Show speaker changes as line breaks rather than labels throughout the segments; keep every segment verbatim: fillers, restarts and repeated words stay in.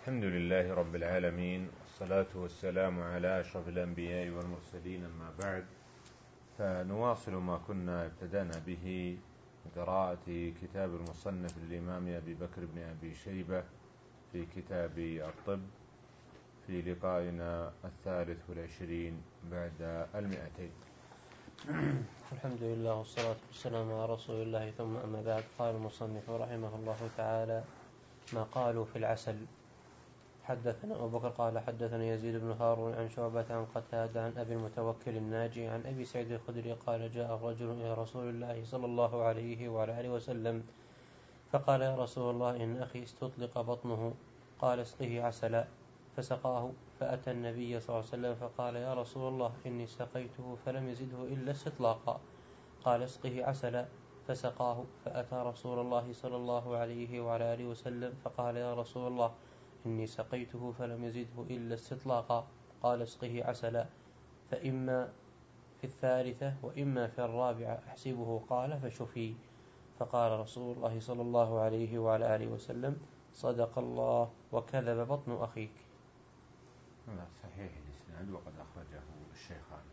الحمد لله رب العالمين، والصلاة والسلام على أشرف الأنبياء والمرسلين، أما بعد، فنواصل ما كنا ابتدأنا به من قراءة كتاب المصنف للإمام أبي بكر بن أبي شيبة في كتاب الطب في لقائنا الثالث والعشرين بعد المئتين.
الحمد لله والصلاة والسلام على رسول الله، ثم أما بعد. قال المصنف رحمه الله تعالى: ما قالوا في العسل. حدثنا أبو بكر قال حدثنا يزيد بن هارون عن شعبة عن قتادة عن أبي المتوكل الناجي عن أبي سعيد الخدري قال: جاء رجل إلى رسول الله صلى الله عليه وعلى آله وسلم فقال: يا رسول الله، إن أخي استطلق بطنه، قال: اسقه عسلا. فسقاه، فأتى النبي صلى الله عليه وسلم فقال: يا رسول الله، إني سقيته فلم يزده إلا استطلاقا. قال: اسقه عسلا. فسقاه، فأتى رسول الله صلى الله عليه وعلى آله وسلم فقال: يا رسول الله، إني سقيته فلم يزده إلا استطلاقا. قال: اسقه عسلا. فإما في الثالثة وإما في الرابعة أحسبه. قال: فشفي. فقال رسول الله صلى الله عليه وعلى آله وسلم: صدق الله وكذب بطن أخيك.
هذا صحيح الإسناد وقد أخرجه الشيخان.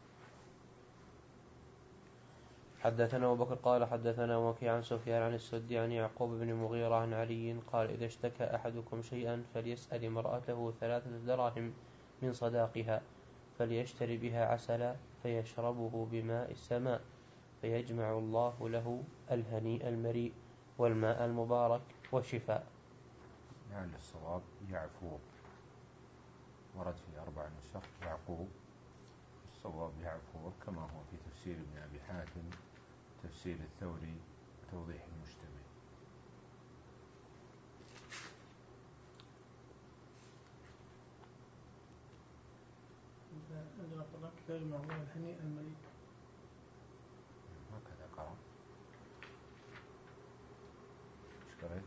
حدثنا أبو بكر قال حدثنا وكيع عن سفيان عن السدي عن يعقوب بن مغيرة عن علي قال: إذا اشتكى أحدكم شيئا فليسأل امرأته ثلاثة دراهم من صداقها، فليشتري بها عسلا فيشربه بماء السماء، فيجمع الله له الهنيء المريء والماء المبارك والشفاء.
لعل الصواب يعفو، ورد في أربع نسخ يعقوب، الصواب يعفو كما هو في تفسير ابن أبي حاتم، تفسير الثوري، وتوضيح المشتمل.
عندنا طبعا كتاب المعروف الهنيء المريء،
هكذا قرأ. ايش قرأت؟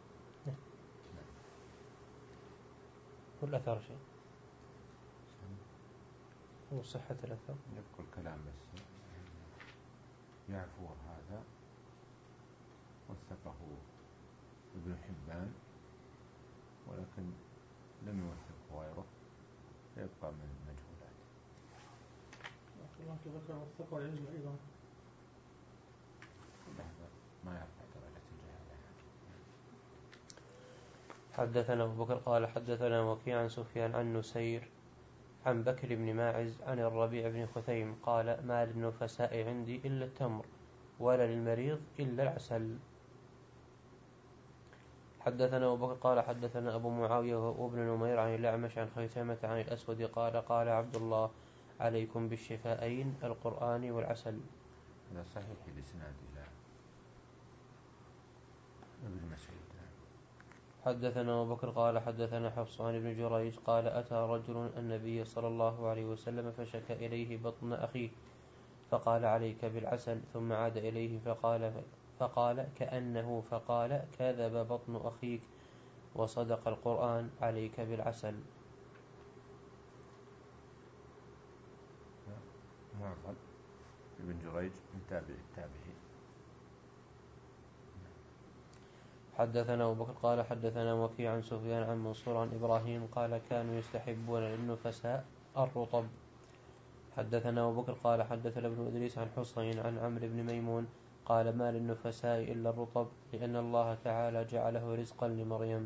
كل أثر شيء هو صحة الأثر،
يذكر الكلام بس. يعفو هذا وثقه ابن حبان، ولكن لم يوثق غيره، فيبقى من المجهولات.
طبعا كذكر والثقة والعزم أيضا،
ما يرفع درجة الجهالة.
حدثنا أبو بكر قال حدثنا وكيع عن سفيان عن نسير عن بكر بن ماعز عن الربيع بن خثيم قال: ما للنفساء عندي إلا التمر، ولا للمريض إلا العسل. حدثنا أبو بكر قال حدثنا أبو معاوية وابن نمير عن الأعمش عن خيثمة عن الأسود قال: قال عبد الله: عليكم بالشفاءين، القرآن والعسل.
هذا صحيح الإسناد إلى ابن مسعود.
حدثنا أبو بكر قال حدثنا حفص عن ابن جريج قال: أتى رجل النبي صلى الله عليه وسلم فشكى إليه بطن أخيه، فقال: عليك بالعسل. ثم عاد إليه فقال فقال كأنه فقال: كذب بطن أخيك وصدق القرآن، عليك بالعسل.
معضل ابن جريج من تابع التابعين.
حدثنا أبو بكر قال حدثنا وكيع عن سفيان عن منصور عن إبراهيم قال: كانوا يستحبون للنفساء الرطب. حدثنا أبو بكر قال حدثنا ابن إدريس عن حصين عن عمرو بن ميمون قال: ما للنفساء إلا الرطب، لأن الله تعالى جعله رزقا لمريم.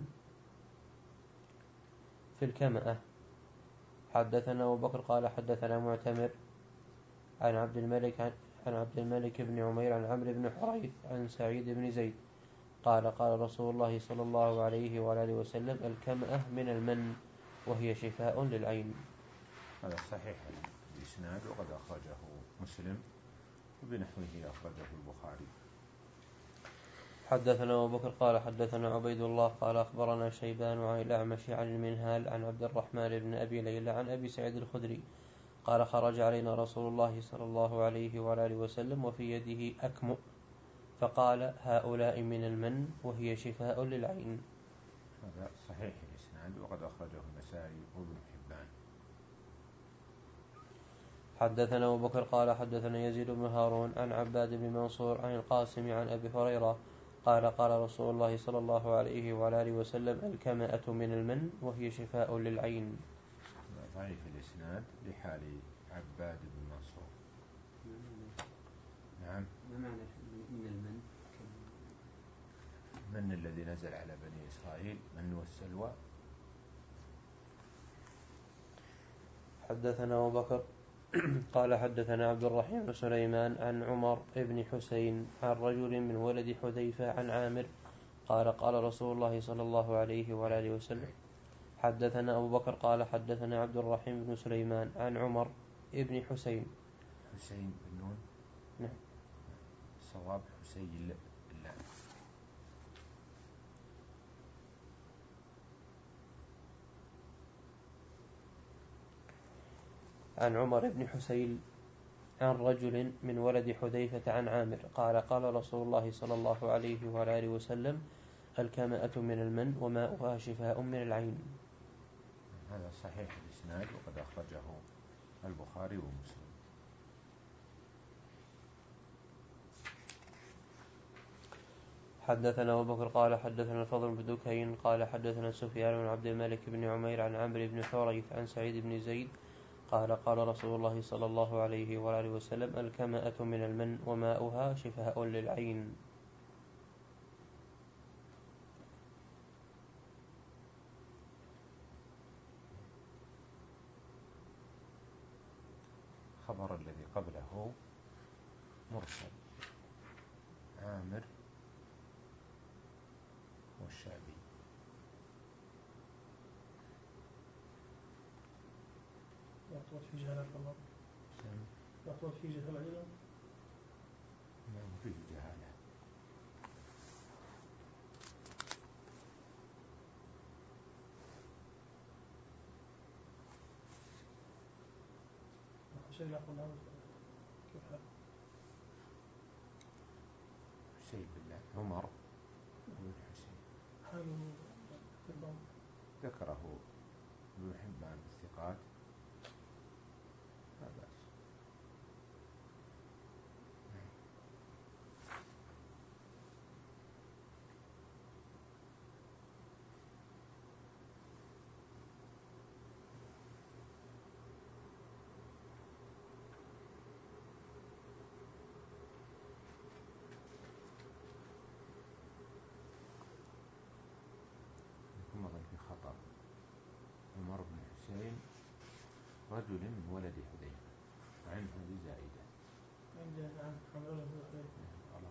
في الكمأة. حدثنا أبو بكر قال حدثنا معتمر عن عبد الملك عن عبد الملك بن عمير عن عمرو بن حريث عن سعيد بن زيد قال: قال رسول الله صلى الله عليه وآله وسلم: الكمأة من المن، وهي شفاء للعين.
هذا صحيح الإسناد وقد أخرجه مسلم، وبنحوه أخرجه البخاري.
حدثنا أبو بكر قال حدثنا عبيد الله قال أخبرنا شيبان عن الأعمش عن المنهال عن عبد الرحمن بن أبي ليلى عن أبي سعيد الخدري قال: خرج علينا رسول الله صلى الله عليه وآله وسلم وفي يده أكمؤ، فقال: هؤلاء من المن، وهي شفاء للعين.
هذا صحيح الإسناد وقد أخرجه النسائي وابن حبان.
حدثنا أبو بكر قال حدثنا يزيد بن هارون عن عباد بن منصور عن القاسم عن أبي هريرة قال قال رسول الله صلى الله عليه وعلى آله وسلم الكمأة من المن وهي شفاء للعين.
ضعيف الإسناد لحال عباد بن منصور. نعم.
ما معنى من المن؟
من الذي نزل على بني إسرائيل من والسلوى.
حدثنا أبو بكر قال حدثنا عبد الرحيم بن سليمان عن عمر بن حسين عن رجل من ولد حذيفة عن عامر قال قال رسول الله صلى الله عليه وعلى آله وسلم. حدثنا أبو بكر قال حدثنا عبد الرحيم بن سليمان عن عمر بن حسين.
حسين بن نون.
نعم.
صواب حسين. لا.
عن عمر بن حسين عن رجل من ولد حذيفة عن عامر قال قال رسول الله صلى الله عليه وعلى آله وسلم الكمأة من المن وماؤها شفاء من العين.
هذا صحيح الإسناد وقد أخرجه البخاري ومسلم.
حدثنا أبو بكر قال حدثنا الفضل بن دكين قال حدثنا سفيان بن عبد الملك بن عمير عن عمرو بن حريث عن سعيد بن زيد قال قال رسول الله صلى الله عليه وآله وسلم الكمأة من المن وماؤها شفاء للعين.
خبر الذي قبله مرسل عامر والشعبي.
يعطوت في جهة الخبر. يعطوت في جهة العلم.
نعم فيه جهالة.
حسين يقول هذا كيف هذا؟
حسين بالله عمر بن حسين.
حاله في الضم.
ذكره ابن حبان بالثقات لا بأس. مرة في خطأ. عمر بن حسين رجل من ولد حذيفة عنه بزائدة.
عندي عن حمله بن حذيفة.
غلط.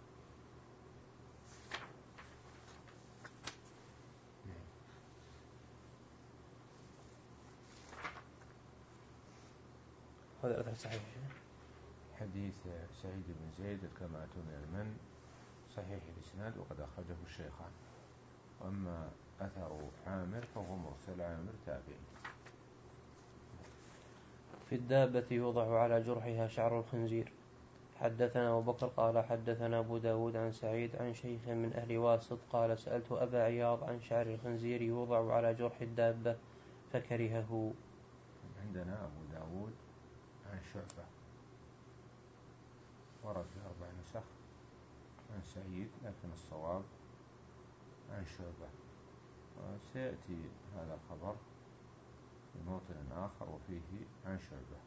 هذا الأثر صحيح.
حديث سعيد بن زيد الكمأة من المن صحيح الإسناد وقد أخرجه الشيخان. وأما أثر عامر فهو مرسل عامر تابعي.
في الدابة يوضع على جرحها شعر الخنزير. حدثنا أبو بكر قال حدثنا أبو داود عن سعيد عن شيخ من أهل واسط قال سألت أبا عياض عن شعر الخنزير يوضع على جرح الدابة فكرهه.
عندنا أبو داود عن شعبة ورد في أربع نسخ عن سعيد لكن الصواب عن شعبة. وسيأتي هذا الخبر في موطن آخر وفيه عن شعبة.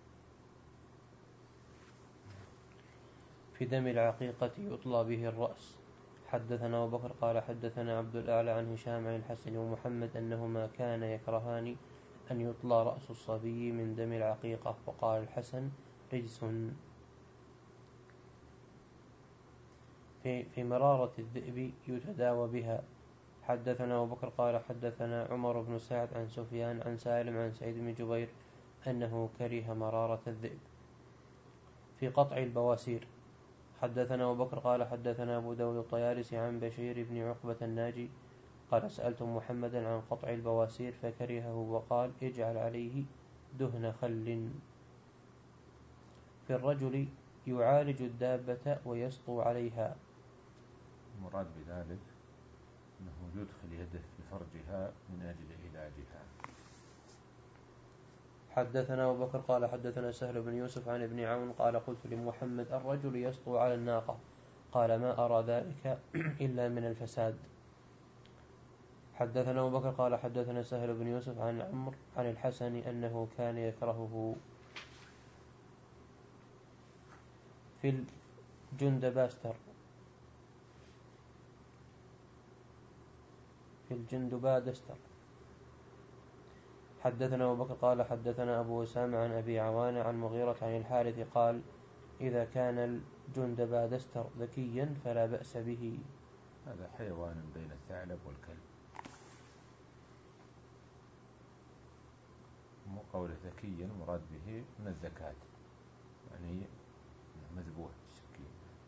في دم العقيقة يطلى به الرأس. حدثنا أبو بكر قال حدثنا عبد الأعلى عن هشام عن الحسن ومحمد أنهما كان يكرهان أن يطلى رأس الصبي من دم العقيقة. وقال الحسن رجس. في, في مرارة الذئب يتداوى بها. حدثنا أبو بكر قال حدثنا عمر بن سعد عن سفيان عن سالم عن سعيد بن جبير أنه كره مرارة الذئب. في قطع البواسير. حدثنا أبو بكر قال حدثنا أبو داود الطيالسي عن بشير بن عقبة الناجي قال سألت محمدا عن قطع البواسير فكرهه وقال اجعل عليه دهن خل. في الرجل يعالج الدابة ويسطو عليها.
المراد بذلك أنه يدخل يده في فرجها من أجل علاجها.
حدثنا أبو بكر قال حدثنا سهل بن يوسف عن ابن عون قال قلت لمحمد الرجل يسطو على الناقة قال ما أرى ذلك إلا من الفساد. حدثنا أبو بكر قال حدثنا سهل بن يوسف عن عمرو عن الحسن أنه كان يكرهه في الجندباستر في الجندبادستر. حدثنا أبو بكر قال حدثنا أبو أسامة عن أبي عوانة عن مغيرة عن الحارث قال إذا كان الجندبادستر ذكيا فلا بأس به.
هذا حيوان بين الثعلب والكلب، مو قول ذكيا مراد به من الذكاة، يعني مذبوح بالسكين.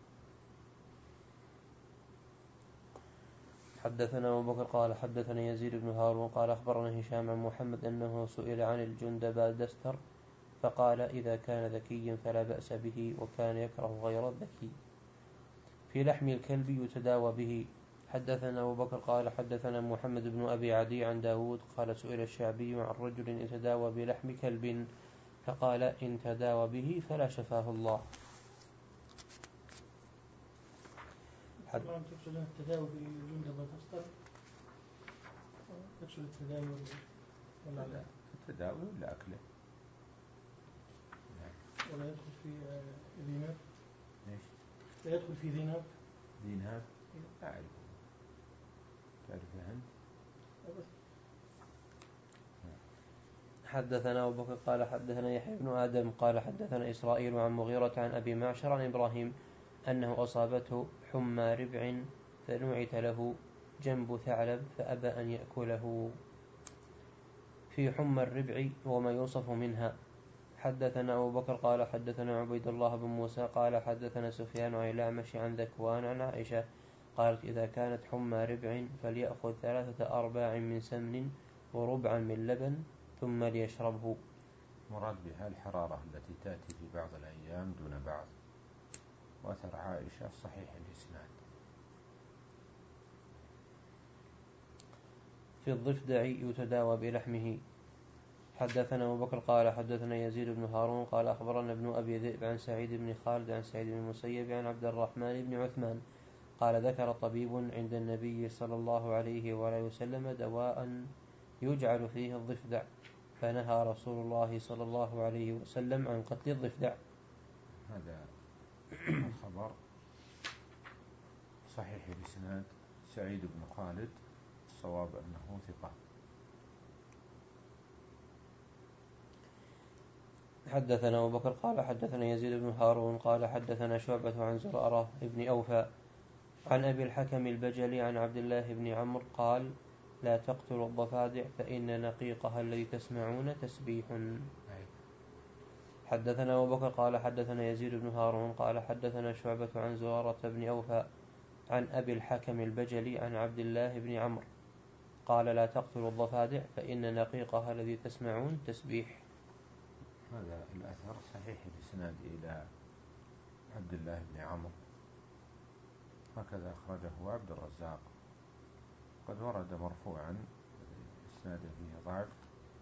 حدثنا أبو بكر قال حدثنا يزيد بن هارون قال أخبرنا هشام عن محمد أنه سئل عن الجندبادستر فقال إذا كان ذكيا فلا بأس به وكان يكره غير الذكي. في لحم الكلب يتداوى به. حدثنا أبو بكر قال حدثنا محمد بن أبي عدي عن داود قال سئل الشعبي عن رجل يتداوى بلحم كلب فقال إن تداوى به فلا شفاه الله.
حد... تقصد التداوي بالجندبادستر؟ تقصد التداوي ولا لا؟
التداوي ولا أكله؟
ولا يدخل في ذي ناب؟
ليش؟
لا يدخل في ذي ناب؟
ذي ناب؟ لا أعرف. تعرفه أنت؟
حدثنا أبو بكر قال حدثنا يحيى بن آدم قال حدثنا إسرائيل عن مغيرة عن أبي معشر عن إبراهيم أنه أصابته حمى ربع فنعت له جنب ثعلب فأبى أن يأكله. في حمى الربع وما يوصف منها. حدثنا أبو بكر قال حدثنا عبيد الله بن موسى قال حدثنا سفيان عن الأعمش عن ذكوان عن عائشة قالت إذا كانت حمى ربع فليأخذ ثلاثة أرباع من سمن وربعا من لبن ثم ليشربه.
مراد بها الحرارة التي تأتي في بعض الأيام دون بعض. وأثر عائشة صحيح الإسناد.
في الضفدع يتداوى بلحمه. حدثنا أبو بكر قال حدثنا يزيد بن هارون قال أخبرنا ابن أبي ذئب عن سعيد بن خالد عن سعيد بن المسيب عن عبد الرحمن بن عثمان قال ذكر طبيب عند النبي صلى الله عليه وآله وسلم دواء يجعل فيه الضفدع فنهى رسول الله صلى الله عليه وسلم عن قتل الضفدع.
هذا الخبر صحيح الإسناد. سعيد بن خالد الصواب أنه ثقة.
حدثنا أبو بكر قال حدثنا يزيد بن هارون قال حدثنا شعبة عن زرارة بن أوفى عن أبي الحكم البجلي عن عبد الله بن عمرو قال لا تقتلوا الضفادع فإن نقيقها الذي تسمعون تسبيح. حدثنا أبو بكر قال حدثنا يزيد بن هارون قال حدثنا شعبة عن زرارة بن أوفى عن أبي الحكم البجلي عن عبد الله بن عمرو قال لا تقتلوا الضفادع فإن نقيقها الذي تسمعون تسبيح.
هذا الأثر صحيح الإسناد إلى عبد الله بن عمرو، هكذا أخرجه عبد الرزاق. قد ورد مرفوعا إسناد فيه ضعف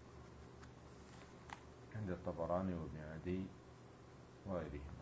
عند الطبراني وابن عدي وغيرهما.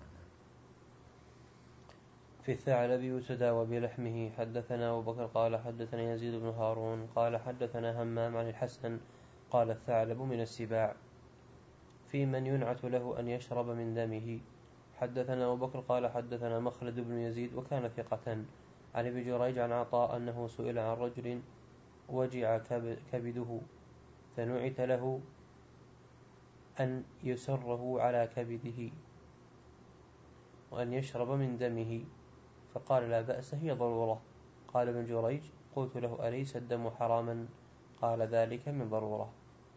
في الثعلب يتداوى بلحمه. حدثنا أبو بكر قال حدثنا يزيد بن هارون قال حدثنا همام عن الحسن قال الثعلب من السباع في من ينعت له أن يشرب من دمه. حدثنا أبو بكر قال حدثنا مخلد بن يزيد وكان ثقة عن ابن جريج عن عطاء أنه سئل عن رجل وجع كبده فنعت له أن يسره على كبده وأن يشرب من دمه فقال لا بأس هي ضرورة. قال ابن جريج قلت له أليس الدم حراما؟ قال ذلك من ضرورة.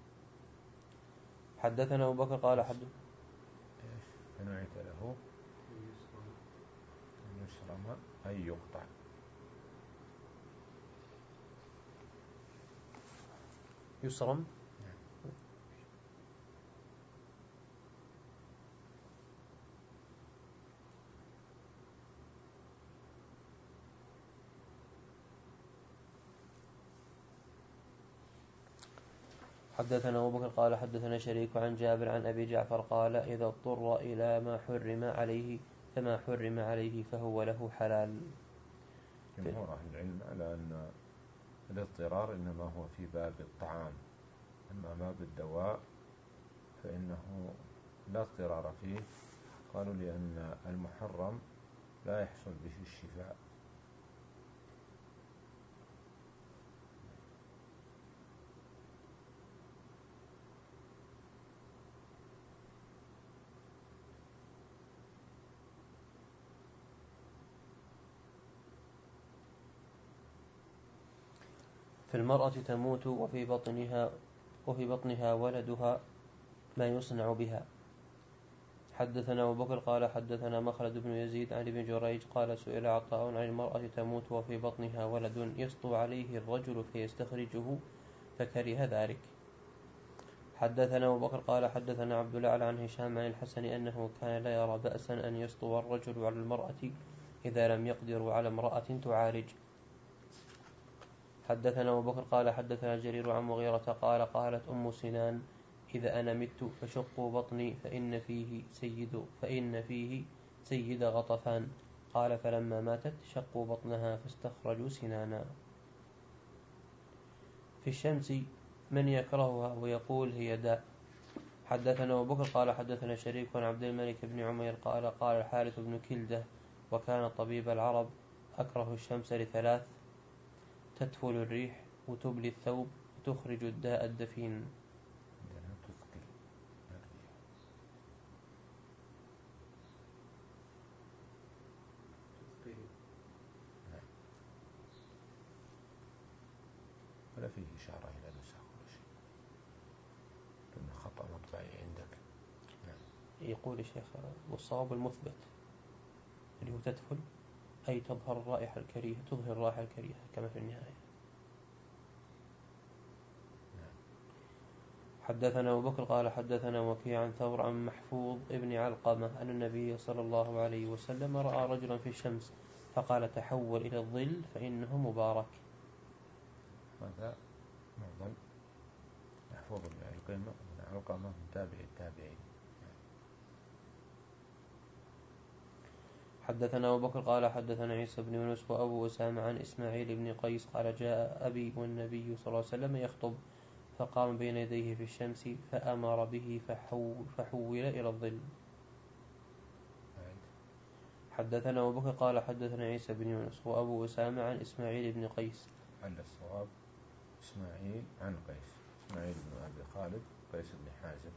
حدثنا أبو بكر قال حد
فنعت له أن يسرم أي يقطع.
يسرم حدثنا أبو بكر قال حدثنا شريك عن جابر عن أبي جعفر قال إذا اضطر إلى ما حرم عليه فما حرم عليه فهو له حلال.
جمهور أهل العلم على أن الاضطرار إنما هو في باب الطعام، أما باب الدواء فإنه لا اضطرار فيه. قالوا لأن المحرم لا يحصل به الشفاء.
في المرأة تموت وفي بطنها وفي بطنها ولدها ما يصنع بها. حدثنا أبو بكر قال حدثنا مخلد بن يزيد عن ابن جريج قال سئل عطاء عن المرأة تموت وفي بطنها ولد يسطو عليه الرجل فيستخرجه فكره ذلك. حدثنا أبو بكر قال حدثنا عبد الأعلى عن هشام عن الحسن أنه كان لا يرى بأسا أن يسطو الرجل على المرأة إذا لم يقدروا على امرأة تعالج. حدثنا أبو بكر قال حدثنا جرير عن مغيرة قال قالت أم سنان إذا أنا مت فشقوا بطني فإن فيه سيد فإن فيه سيد غطفان. قال فلما ماتت شقوا بطنها فاستخرجوا سنانا. في الشمس من يكرهها ويقول هي داء. حدثنا أبو بكر قال حدثنا شريك عن عبد الملك بن عمير قال قال الحارث بن كلدة وكان طبيب العرب أكره الشمس لثلاث: تدفل الريح وتبلي الثوب وتخرج الداء الدفين.
ولا فيه إشارة إلى نسخ ولا شيء، لأنه خطأ مطبعي عندك. نعم.
يقول الشيخ والصواب المثبت اللي هو تدفل أي تظهر الرائحة الكريهة تظهر الرائحة الكريهة كما في النهاية.
نعم.
حدثنا أبو بكر قال حدثنا وكيع عن ثور عن محفوظ ابن علقمة أن النبي صلى الله عليه وسلم رأى رجلا في الشمس فقال تحول إلى الظل فإنه مبارك.
هذا معضل. محفوظ بن علقمة بن علقمة من تابع التابعين.
حدثنا أبو بكر قال حدثنا عيسى بن يونس وأبو أسامة عن إسماعيل بن قيس قال جاء أبي والنبي صلى الله عليه وسلم يخطب فقام بين يديه في الشمس فأمر به فحول, فحول إلى الظل. حدثنا أبو بكر قال حدثنا عيسى بن يونس وأبو أسامة عن إسماعيل بن قيس.
عند الصواب إسماعيل عن قيس، إسماعيل بن أبي خالد قيس بن حازم،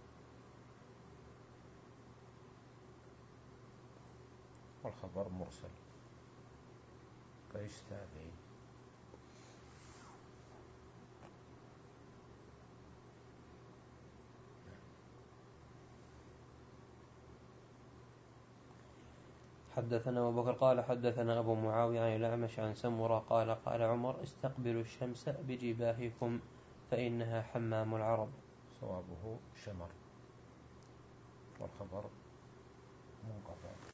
والخبر مرسل. قيس تابعي.
حدثنا أبو بكر قال حدثنا أبو معاوية عن الأعمش عن سمرة قال قال عمر استقبلوا الشمس بجباهكم فإنها حمام العرب.
صوابه شمر، والخبر منقطع.